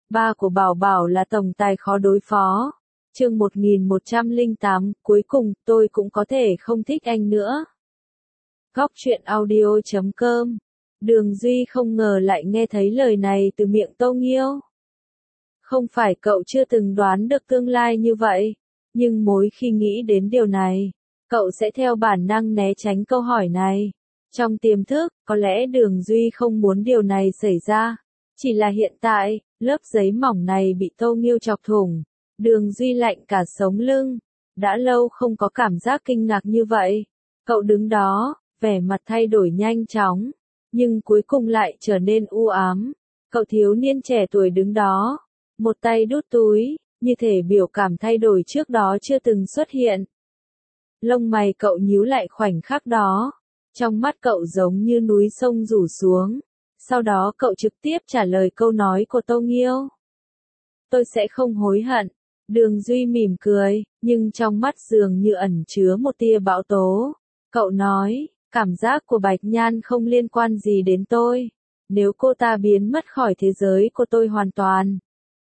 Ba của Bảo Bảo là tổng tài khó đối phó. Chương 1108, cuối cùng, tôi cũng có thể không thích anh nữa. Góc truyện audio.com. Đường Duy không ngờ lại nghe thấy lời này từ miệng Tô Nghiêu. Không phải cậu chưa từng đoán được tương lai như vậy, nhưng mỗi khi nghĩ đến điều này, cậu sẽ theo bản năng né tránh câu hỏi này. Trong tiềm thức, có lẽ Đường Duy không muốn điều này xảy ra. Chỉ là hiện tại, lớp giấy mỏng này bị Tô Nghiêu chọc thủng. Đường Duy lạnh cả sống lưng. Đã lâu không có cảm giác kinh ngạc như vậy. Cậu đứng đó, vẻ mặt thay đổi nhanh chóng, nhưng cuối cùng lại trở nên u ám. Cậu thiếu niên trẻ tuổi đứng đó, một tay đút túi, như thể biểu cảm thay đổi trước đó chưa từng xuất hiện. Lông mày cậu nhíu lại khoảnh khắc đó. Trong mắt cậu giống như núi sông rủ xuống. Sau đó cậu trực tiếp trả lời câu nói của Tô Nghiêu. Tôi sẽ không hối hận. Đường Duy mỉm cười, nhưng trong mắt dường như ẩn chứa một tia bão tố. Cậu nói, cảm giác của Bạch Nhan không liên quan gì đến tôi. Nếu cô ta biến mất khỏi thế giới của tôi hoàn toàn,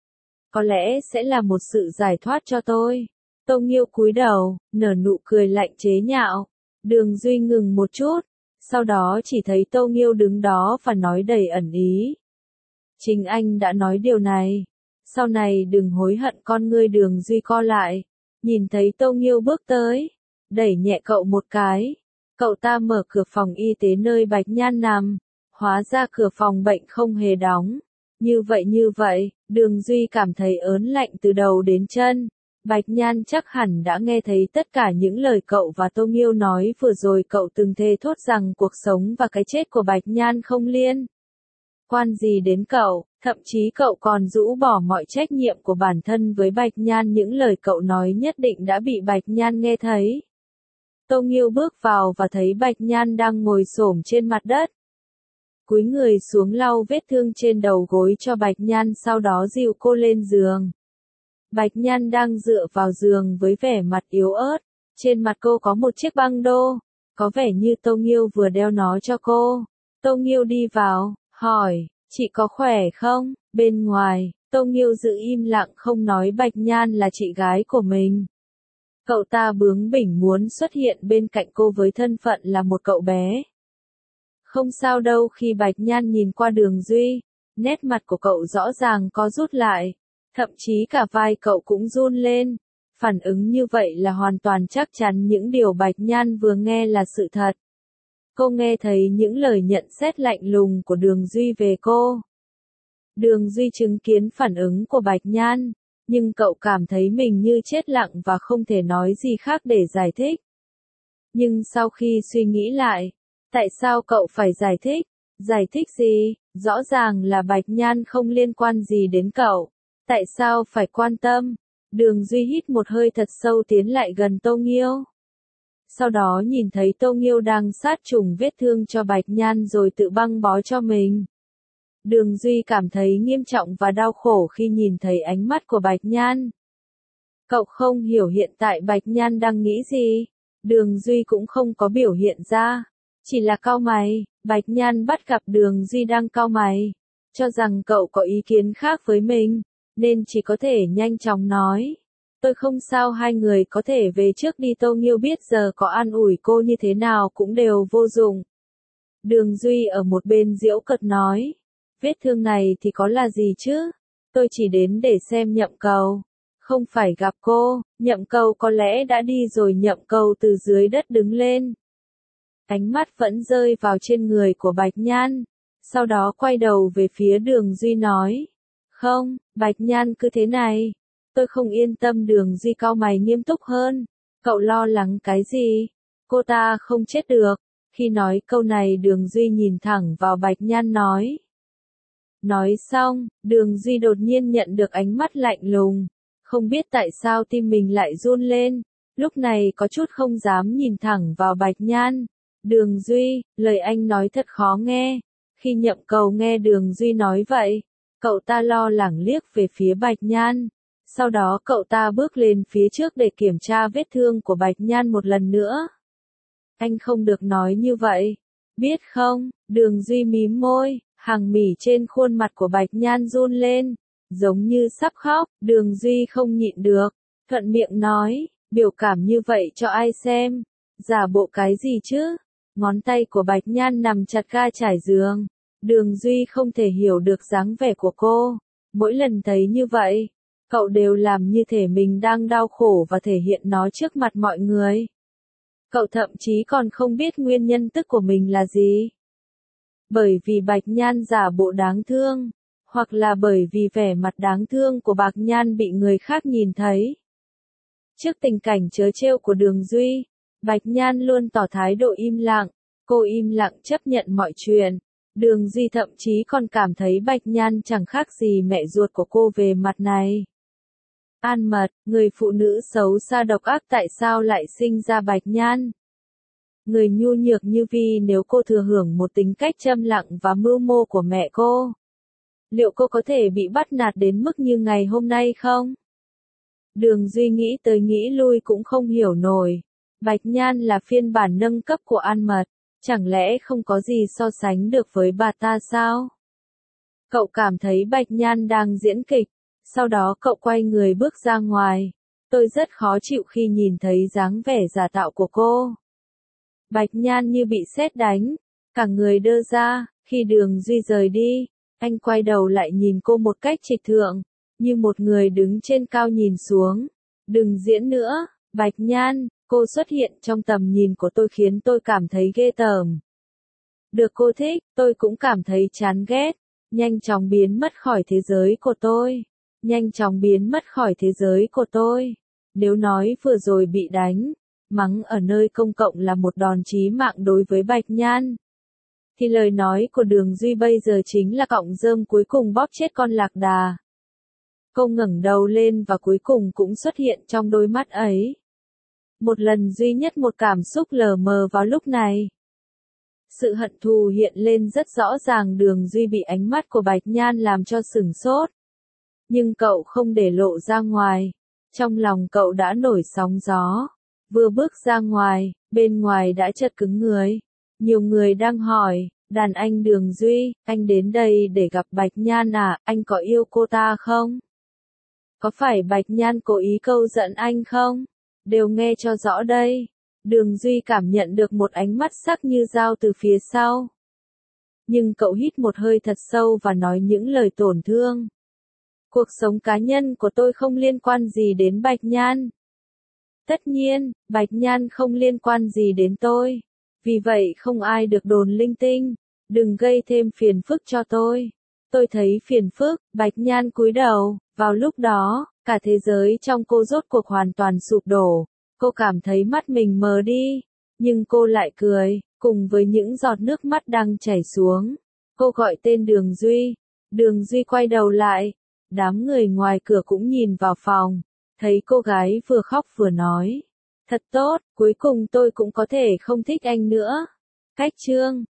có lẽ sẽ là một sự giải thoát cho tôi. Tô Nghiêu cúi đầu, nở nụ cười lạnh chế nhạo. Đường Duy ngừng một chút, sau đó chỉ thấy Tô Nghiêu đứng đó và nói đầy ẩn ý. Chính anh đã nói điều này. Sau này đừng hối hận. Con ngươi Đường Duy co lại, nhìn thấy Tô Nghiêu bước tới, đẩy nhẹ cậu một cái. Cậu ta mở cửa phòng y tế nơi Bạch Nhan nằm, hóa ra cửa phòng bệnh không hề đóng. Như vậy, Đường Duy cảm thấy ớn lạnh từ đầu đến chân. Bạch Nhan chắc hẳn đã nghe thấy tất cả những lời cậu và Tô Nghiêu nói vừa rồi. Cậu từng thề thốt rằng cuộc sống và cái chết của Bạch Nhan không liên quan gì đến cậu, thậm chí cậu còn rũ bỏ mọi trách nhiệm của bản thân với Bạch Nhan. Những lời cậu nói nhất định đã bị Bạch Nhan nghe thấy. Tô Nghiêu bước vào và thấy Bạch Nhan đang ngồi xổm trên mặt đất. Cúi người xuống lau vết thương trên đầu gối cho Bạch Nhan, sau đó dìu cô lên giường. Bạch Nhan đang dựa vào giường với vẻ mặt yếu ớt. Trên mặt cô có một chiếc băng đô, có vẻ như Tô Nghiêu vừa đeo nó cho cô. Tô Nghiêu đi vào, hỏi, chị có khỏe không? Bên ngoài, Tô Nghiêu giữ im lặng không nói Bạch Nhan là chị gái của mình. Cậu ta bướng bỉnh muốn xuất hiện bên cạnh cô với thân phận là một cậu bé. Không sao đâu. Khi Bạch Nhan nhìn qua Đường Duy, nét mặt của cậu rõ ràng có rút lại. Thậm chí cả vai cậu cũng run lên. Phản ứng như vậy là hoàn toàn chắc chắn những điều Bạch Nhan vừa nghe là sự thật. Cô nghe thấy những lời nhận xét lạnh lùng của Đường Duy về cô. Đường Duy chứng kiến phản ứng của Bạch Nhan, nhưng cậu cảm thấy mình như chết lặng và không thể nói gì khác để giải thích. Nhưng sau khi suy nghĩ lại, tại sao cậu phải giải thích? Giải thích gì? Rõ ràng là Bạch Nhan không liên quan gì đến cậu. Tại sao phải quan tâm? Đường Duy hít một hơi thật sâu, tiến lại gần Tô Nghiêu. Sau đó nhìn thấy Tô Nghiêu đang sát trùng vết thương cho Bạch Nhan rồi tự băng bó cho mình. Đường Duy cảm thấy nghiêm trọng và đau khổ khi nhìn thấy ánh mắt của Bạch Nhan. Cậu không hiểu hiện tại Bạch Nhan đang nghĩ gì. Đường Duy cũng không có biểu hiện ra, chỉ là cau mày. Bạch Nhan bắt gặp Đường Duy đang cau mày, cho rằng cậu có ý kiến khác với mình, nên chỉ có thể nhanh chóng nói. Tôi không sao, hai người có thể về trước đi. Tô Nghiêu biết giờ có an ủi cô như thế nào cũng đều vô dụng. Đường Duy ở một bên giễu cợt nói, vết thương này thì có là gì chứ? Tôi chỉ đến để xem Nhậm Cầu, không phải gặp cô. Nhậm Cầu có lẽ đã đi rồi. Nhậm Cầu từ dưới đất đứng lên. Ánh mắt vẫn rơi vào trên người của Bạch Nhan. Sau đó quay đầu về phía Đường Duy nói, không, Bạch Nhan cứ thế này. Tôi không yên tâm. Đường Duy cau mày nghiêm túc hơn. Cậu lo lắng cái gì? Cô ta không chết được. Khi nói câu này Đường Duy nhìn thẳng vào Bạch Nhan nói. Nói xong, Đường Duy đột nhiên nhận được ánh mắt lạnh lùng. Không biết tại sao tim mình lại run lên. Lúc này có chút không dám nhìn thẳng vào Bạch Nhan. Đường Duy, lời anh nói thật khó nghe. Khi Nhậm Cầu nghe Đường Duy nói vậy, cậu ta lo lắng liếc về phía Bạch Nhan. Sau đó cậu ta bước lên phía trước để kiểm tra vết thương của Bạch Nhan một lần nữa. Anh không được nói như vậy, biết không? Đường Duy mím môi, hàng mỉ trên khuôn mặt của Bạch Nhan run lên. giống như sắp khóc, Đường Duy không nhịn được, thuận miệng nói, biểu cảm như vậy cho ai xem, giả bộ cái gì chứ, ngón tay của Bạch Nhan nằm chặt ga trải giường, Đường Duy không thể hiểu được dáng vẻ của cô, mỗi lần thấy như vậy, cậu đều làm như thể mình đang đau khổ và thể hiện nó trước mặt mọi người. Cậu thậm chí còn không biết nguyên nhân tức của mình là gì. Bởi vì Bạch Nhan giả bộ đáng thương, hoặc là bởi vì vẻ mặt đáng thương của Bạch Nhan bị người khác nhìn thấy. Trước tình cảnh trớ trêu của Đường Duy, Bạch Nhan luôn tỏ thái độ im lặng, cô im lặng chấp nhận mọi chuyện. Đường Duy thậm chí còn cảm thấy Bạch Nhan chẳng khác gì mẹ ruột của cô về mặt này. An Mật, người phụ nữ xấu xa độc ác tại sao lại sinh ra Bạch Nhan? Người nhu nhược như Vi, nếu cô thừa hưởng một tính cách châm lặng và mưu mô của mẹ cô, liệu cô có thể bị bắt nạt đến mức như ngày hôm nay không? Đường Duy nghĩ tới nghĩ lui cũng không hiểu nổi. Bạch Nhan là phiên bản nâng cấp của An Mật, chẳng lẽ không có gì so sánh được với bà ta sao? Cậu cảm thấy Bạch Nhan đang diễn kịch, sau đó cậu quay người bước ra ngoài. Tôi rất khó chịu khi nhìn thấy dáng vẻ giả tạo của cô. Bạch Nhan như bị sét đánh, cả người đơ ra, khi Đường Duy rời đi, anh quay đầu lại nhìn cô một cách trịch thượng, như một người đứng trên cao nhìn xuống. Đừng diễn nữa, Bạch Nhan, cô xuất hiện trong tầm nhìn của tôi khiến tôi cảm thấy ghê tởm. Được cô thích, tôi cũng cảm thấy chán ghét, nhanh chóng biến mất khỏi thế giới của tôi. Nhanh chóng biến mất khỏi thế giới của tôi. Nếu nói vừa rồi bị đánh, mắng ở nơi công cộng là một đòn chí mạng đối với Bạch Nhan, thì lời nói của Đường Duy bây giờ chính là cọng rơm cuối cùng bóp chết con lạc đà. Cô ngẩng đầu lên và cuối cùng cũng xuất hiện trong đôi mắt ấy. Một lần duy nhất một cảm xúc lờ mờ vào lúc này. Sự hận thù hiện lên rất rõ ràng. Đường Duy bị ánh mắt của Bạch Nhan làm cho sửng sốt. Nhưng cậu không để lộ ra ngoài. Trong lòng cậu đã nổi sóng gió. Vừa bước ra ngoài, bên ngoài đã chật cứng người. Nhiều người đang hỏi, đàn anh Đường Duy, anh đến đây để gặp Bạch Nhan à, anh có yêu cô ta không? Có phải Bạch Nhan cố ý câu giận anh không? Đều nghe cho rõ đây. Đường Duy cảm nhận được một ánh mắt sắc như dao từ phía sau. Nhưng cậu hít một hơi thật sâu và nói những lời tổn thương. Cuộc sống cá nhân của tôi không liên quan gì đến Bạch Nhan. Tất nhiên, Bạch Nhan không liên quan gì đến tôi. Vì vậy không ai được đồn linh tinh. Đừng gây thêm phiền phức cho tôi. Tôi thấy phiền phức. Bạch Nhan cúi đầu. Vào lúc đó, cả thế giới trong cô rốt cuộc hoàn toàn sụp đổ. Cô cảm thấy mắt mình mờ đi. Nhưng cô lại cười, cùng với những giọt nước mắt đang chảy xuống. Cô gọi tên Đường Duy. Đường Duy quay đầu lại. Đám người ngoài cửa cũng nhìn vào phòng. Thấy cô gái vừa khóc vừa nói. Thật tốt, cuối cùng tôi cũng có thể không thích anh nữa. Cách chương